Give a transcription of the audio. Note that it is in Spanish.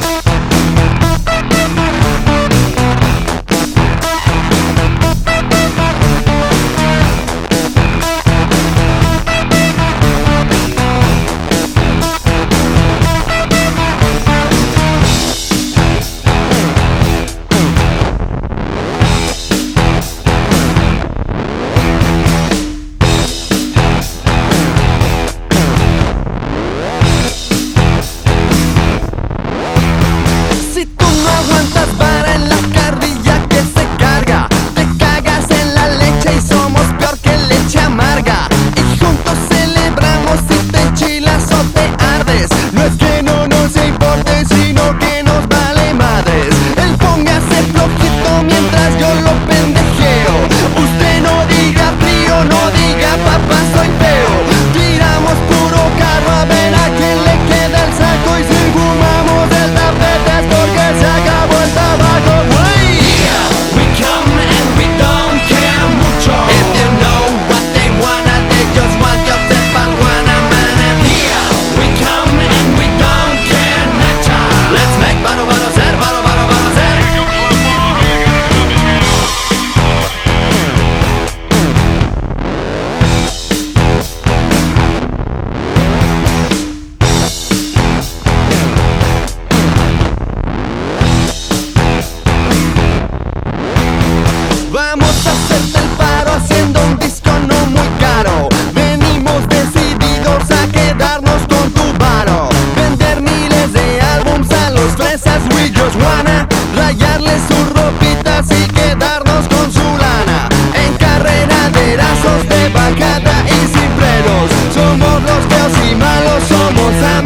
Vamos a hacerte el paro haciendo un disco no muy caro. Venimos decididos a quedarnos con tu varo. Vender miles de álbums a los fresas, we just wanna rayarles sus ropitas y quedarnos con su lana. En carrera de erazos, de bajada y sin frenos. Somos los feos y malos, somos